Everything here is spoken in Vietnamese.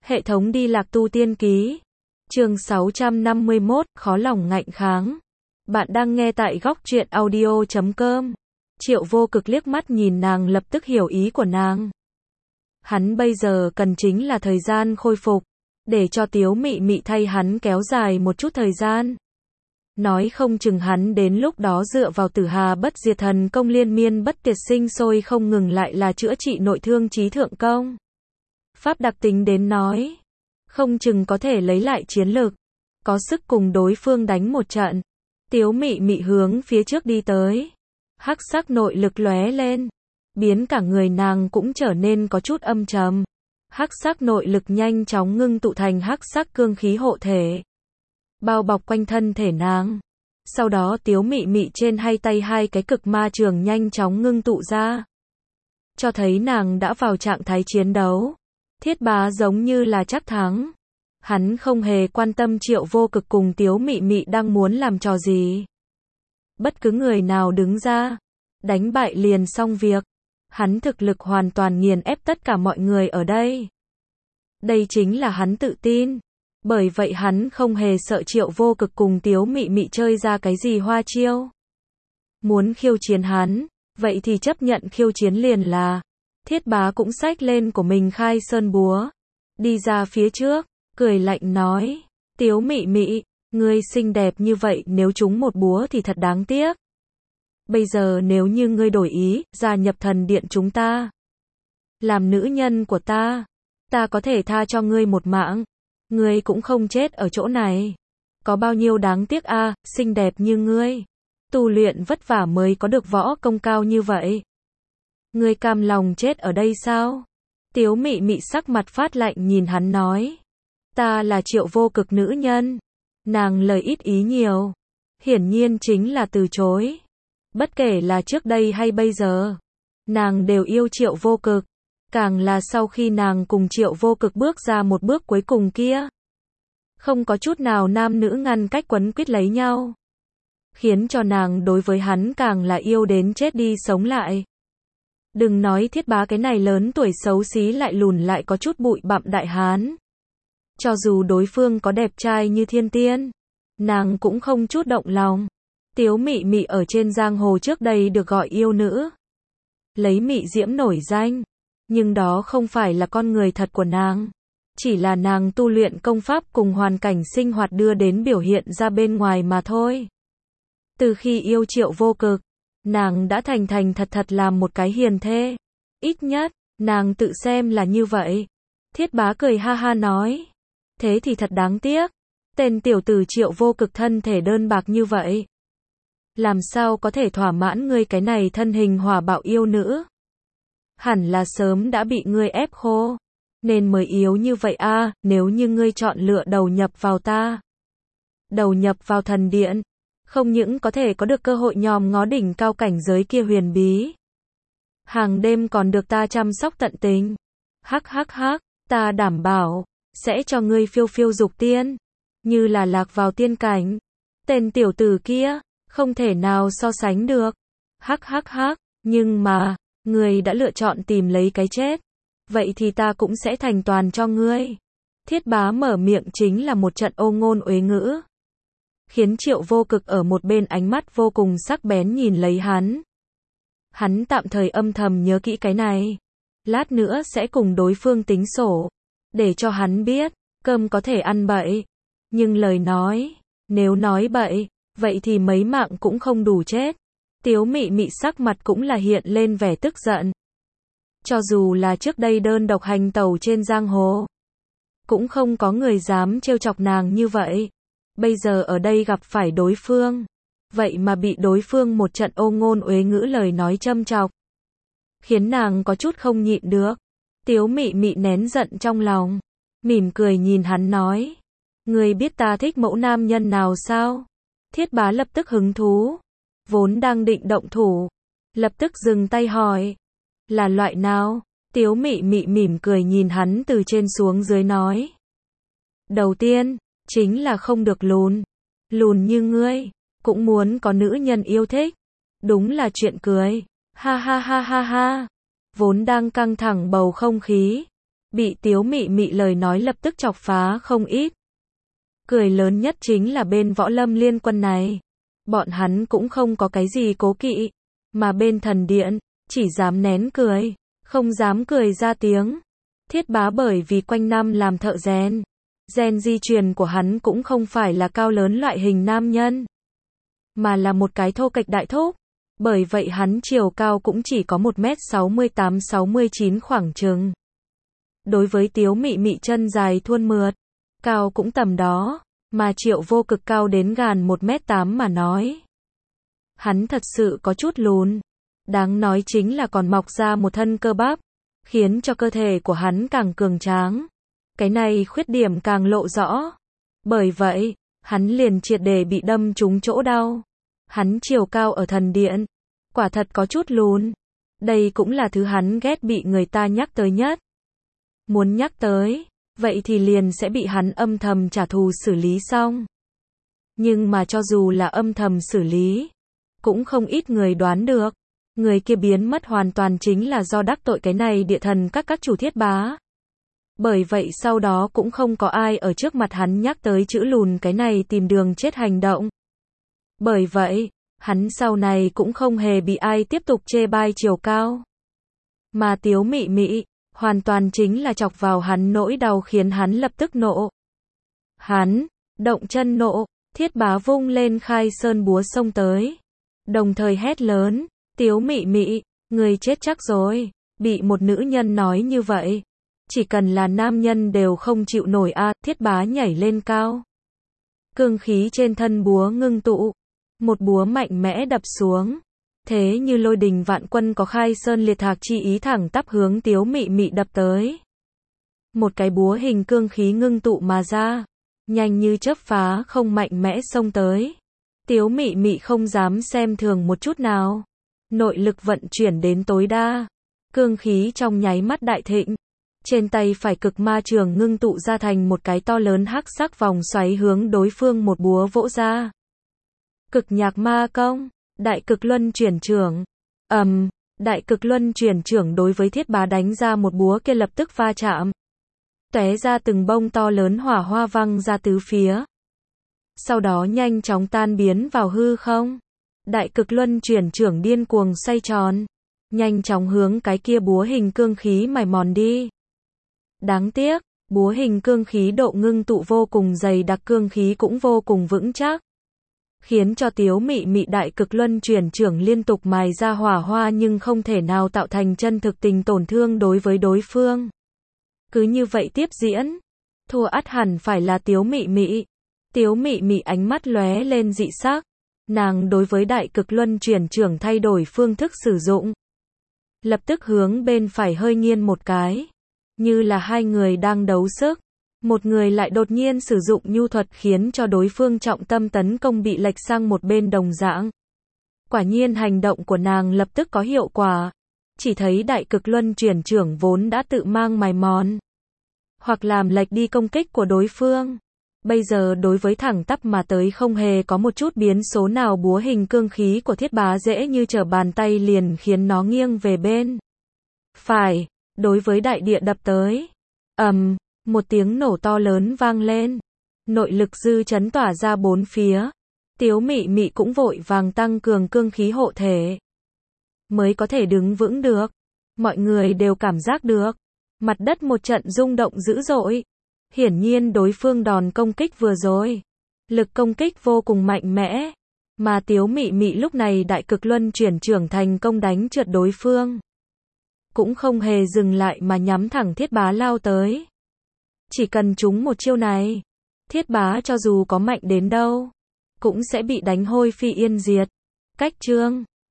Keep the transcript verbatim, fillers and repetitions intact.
Hệ thống đi lạc tu tiên ký. Chương sáu trăm năm mươi mốt, khó lòng ngạnh kháng. Bạn đang nghe tại góc truyện audio chấm com. Triệu Vô Cực liếc mắt nhìn nàng lập tức hiểu ý của nàng. Hắn bây giờ cần chính là thời gian khôi phục, để cho Tiếu Mị Mị thay hắn kéo dài một chút thời gian. Nói không chừng hắn đến lúc đó dựa vào Tử Hà Bất Diệt Thần Công liên miên bất tuyệt sinh sôi không ngừng lại là chữa trị nội thương chí thượng công. Pháp đặc tính đến nói, không chừng có thể lấy lại chiến lực, có sức cùng đối phương đánh một trận. Tiếu Mị Mị hướng phía trước đi tới, hắc sắc nội lực lóe lên, biến cả người nàng cũng trở nên có chút âm trầm. Hắc sắc nội lực nhanh chóng ngưng tụ thành hắc sắc cương khí hộ thể, bao bọc quanh thân thể nàng. Sau đó Tiếu Mị Mị trên hai tay hai cái cực ma trường nhanh chóng ngưng tụ ra, cho thấy nàng đã vào trạng thái chiến đấu. Thiết Bá giống như là chắc thắng. Hắn không hề quan tâm Triệu Vô Cực cùng Tiếu Mị Mị đang muốn làm trò gì. Bất cứ người nào đứng ra, đánh bại liền xong việc. Hắn thực lực hoàn toàn nghiền ép tất cả mọi người ở đây. Đây chính là hắn tự tin. Bởi vậy hắn không hề sợ Triệu Vô Cực cùng Tiếu Mị Mị chơi ra cái gì hoa chiêu. Muốn khiêu chiến hắn, vậy thì chấp nhận khiêu chiến liền là. Thiết Bá cũng xách lên của mình khai sơn búa, đi ra phía trước, cười lạnh nói, Tiếu Mị Mị, ngươi xinh đẹp như vậy nếu trúng một búa thì thật đáng tiếc. Bây giờ nếu như ngươi đổi ý, gia nhập thần điện chúng ta, làm nữ nhân của ta, ta có thể tha cho ngươi một mạng, ngươi cũng không chết ở chỗ này. Có bao nhiêu đáng tiếc a, à, xinh đẹp như ngươi, tu luyện vất vả mới có được võ công cao như vậy. Ngươi cam lòng chết ở đây sao? Tiếu Mị Mị sắc mặt phát lạnh nhìn hắn nói. Ta là Triệu Vô Cực nữ nhân. Nàng lời ít ý nhiều. Hiển nhiên chính là từ chối. Bất kể là trước đây hay bây giờ, nàng đều yêu Triệu Vô Cực. Càng là sau khi nàng cùng Triệu Vô Cực bước ra một bước cuối cùng kia. Không có chút nào nam nữ ngăn cách quấn quýt lấy nhau. Khiến cho nàng đối với hắn càng là yêu đến chết đi sống lại. Đừng nói Thiết Bá cái này lớn tuổi xấu xí lại lùn lại có chút bụi bặm đại hán. Cho dù đối phương có đẹp trai như thiên tiên, nàng cũng không chút động lòng. Tiếu Mị Mị ở trên giang hồ trước đây được gọi yêu nữ, lấy mị diễm nổi danh, nhưng đó không phải là con người thật của nàng. Chỉ là nàng tu luyện công pháp cùng hoàn cảnh sinh hoạt đưa đến biểu hiện ra bên ngoài mà thôi. Từ khi yêu Triệu Vô Cực, nàng đã thành thành thật thật làm một cái hiền thê. Ít nhất, nàng tự xem là như vậy. Thiết Bá cười ha ha nói. Thế thì thật đáng tiếc. Tên tiểu tử Triệu Vô Cực thân thể đơn bạc như vậy, làm sao có thể thỏa mãn ngươi cái này thân hình hỏa bạo yêu nữ. Hẳn là sớm đã bị ngươi ép khô, nên mới yếu như vậy a. À, nếu như ngươi chọn lựa đầu nhập vào ta, đầu nhập vào thần điện, không những có thể có được cơ hội nhòm ngó đỉnh cao cảnh giới kia huyền bí, hàng đêm còn được ta chăm sóc tận tình. Hắc hắc hắc, ta đảm bảo sẽ cho ngươi phiêu phiêu dục tiên, như là lạc vào tiên cảnh. Tên tiểu tử kia không thể nào so sánh được. Hắc hắc hắc, nhưng mà ngươi đã lựa chọn tìm lấy cái chết, vậy thì ta cũng sẽ thành toàn cho ngươi. Thiết Bá mở miệng chính là một trận ô ngôn uế ngữ, khiến Triệu Vô Cực ở một bên ánh mắt vô cùng sắc bén nhìn lấy hắn. Hắn tạm thời âm thầm nhớ kỹ cái này, lát nữa sẽ cùng đối phương tính sổ, để cho hắn biết, cơm có thể ăn bậy, nhưng lời nói, nếu nói bậy, vậy thì mấy mạng cũng không đủ chết. Tiếu Mị Mị sắc mặt cũng là hiện lên vẻ tức giận. Cho dù là trước đây đơn độc hành tẩu trên giang hồ, cũng không có người dám trêu chọc nàng như vậy. Bây giờ ở đây gặp phải đối phương, vậy mà bị đối phương một trận ô ngôn uế ngữ lời nói châm chọc, khiến nàng có chút không nhịn được. Tiếu Mị Mị nén giận trong lòng, mỉm cười nhìn hắn nói, ngươi biết ta thích mẫu nam nhân nào sao? Thiết Bá lập tức hứng thú, vốn đang định động thủ, lập tức dừng tay hỏi, là loại nào? Tiếu Mị Mị mỉm cười nhìn hắn từ trên xuống dưới nói, đầu tiên chính là không được lùn, lùn như ngươi, cũng muốn có nữ nhân yêu thích. Đúng là chuyện cười. Ha ha ha ha ha. Vốn đang căng thẳng bầu không khí, bị Tiếu Mị Mị lời nói lập tức chọc phá không ít. Cười lớn nhất chính là bên Võ Lâm Liên Quân này. Bọn hắn cũng không có cái gì cố kỵ, mà bên thần điện, chỉ dám nén cười, không dám cười ra tiếng. Thiết Bá bởi vì quanh năm làm thợ rèn, gen di truyền của hắn cũng không phải là cao lớn loại hình nam nhân, mà là một cái thô kệch đại thúc. Bởi vậy hắn chiều cao cũng chỉ có một mét sáu mươi tám sáu mươi chín khoảng chừng. Đối với Tiếu Mị Mị chân dài thuôn mượt, cao cũng tầm đó, mà Triệu Vô Cực cao đến gần một mét tám mà nói. Hắn thật sự có chút lùn. Đáng nói chính là còn mọc ra một thân cơ bắp, khiến cho cơ thể của hắn càng cường tráng. Cái này khuyết điểm càng lộ rõ. Bởi vậy, hắn liền triệt để bị đâm trúng chỗ đau. Hắn chiều cao ở thần điện, quả thật có chút lùn. Đây cũng là thứ hắn ghét bị người ta nhắc tới nhất. Muốn nhắc tới, vậy thì liền sẽ bị hắn âm thầm trả thù xử lý xong. Nhưng mà cho dù là âm thầm xử lý, cũng không ít người đoán được. Người kia biến mất hoàn toàn chính là do đắc tội cái này địa thần các các chủ Thiết Bá. Bởi vậy sau đó cũng không có ai ở trước mặt hắn nhắc tới chữ lùn cái này tìm đường chết hành động. Bởi vậy, hắn sau này cũng không hề bị ai tiếp tục chê bai chiều cao. Mà Tiếu Mị Mị, hoàn toàn chính là chọc vào hắn nỗi đau khiến hắn lập tức nộ. Hắn, động chân nộ, Thiết Bá vung lên khai sơn búa xông tới. Đồng thời hét lớn, Tiếu Mị Mị, người chết chắc rồi, bị một nữ nhân nói như vậy. Chỉ cần là nam nhân đều không chịu nổi a. Thiết Bá nhảy lên cao. Cương khí trên thân búa ngưng tụ. Một búa mạnh mẽ đập xuống. Thế như lôi đình vạn quân có khai sơn liệt thạc chi ý thẳng tắp hướng Tiếu Mị Mị đập tới. Một cái búa hình cương khí ngưng tụ mà ra. Nhanh như chớp phá không mạnh mẽ xông tới. Tiếu Mị Mị không dám xem thường một chút nào. Nội lực vận chuyển đến tối đa. Cương khí trong nháy mắt đại thịnh. Trên tay phải cực ma trường ngưng tụ ra thành một cái to lớn hắc sắc vòng xoáy hướng đối phương một búa vỗ ra. Cực nhạc ma công, đại cực luân chuyển trưởng. Ầm, um, đại cực luân chuyển trưởng đối với Thiết Bá đánh ra một búa kia lập tức va chạm. Tóe ra từng bông to lớn hỏa hoa văng ra tứ phía. Sau đó nhanh chóng tan biến vào hư không. Đại cực luân chuyển trưởng điên cuồng xoay tròn, nhanh chóng hướng cái kia búa hình cương khí mài mòn đi. Đáng tiếc, búa hình cương khí độ ngưng tụ vô cùng dày đặc, cương khí cũng vô cùng vững chắc. Khiến cho Tiếu Mị Mị đại cực luân chuyển trưởng liên tục mài ra hỏa hoa nhưng không thể nào tạo thành chân thực tình tổn thương đối với đối phương. Cứ như vậy tiếp diễn, thua ắt hẳn phải là Tiếu Mị Mị. Tiếu Mị Mị ánh mắt lóe lên dị sắc. Nàng đối với đại cực luân chuyển trưởng thay đổi phương thức sử dụng. Lập tức hướng bên phải hơi nghiêng một cái. Như là hai người đang đấu sức. Một người lại đột nhiên sử dụng nhu thuật khiến cho đối phương trọng tâm tấn công bị lệch sang một bên đồng dạng. Quả nhiên hành động của nàng lập tức có hiệu quả. Chỉ thấy đại cực luân chuyển trưởng vốn đã tự mang mài mòn. Hoặc làm lệch đi công kích của đối phương. Bây giờ đối với thẳng tắp mà tới không hề có một chút biến số nào, búa hình cương khí của Thiết Bá dễ như trở bàn tay liền khiến nó nghiêng về bên phải, đối với đại địa đập tới. Ầm, um, một tiếng nổ to lớn vang lên. Nội lực dư chấn tỏa ra bốn phía. Tiếu Mị Mị cũng vội vàng tăng cường cương khí hộ thể. Mới có thể đứng vững được. Mọi người đều cảm giác được. Mặt đất một trận rung động dữ dội. Hiển nhiên đối phương đòn công kích vừa rồi, lực công kích vô cùng mạnh mẽ, mà Tiếu Mị Mị lúc này đại cực luân chuyển trưởng thành công đánh trượt đối phương. Cũng không hề dừng lại mà nhắm thẳng Thiết Bá lao tới. Chỉ cần trúng một chiêu này, Thiết Bá cho dù có mạnh đến đâu, cũng sẽ bị đánh hôi phi yên diệt. Cách chương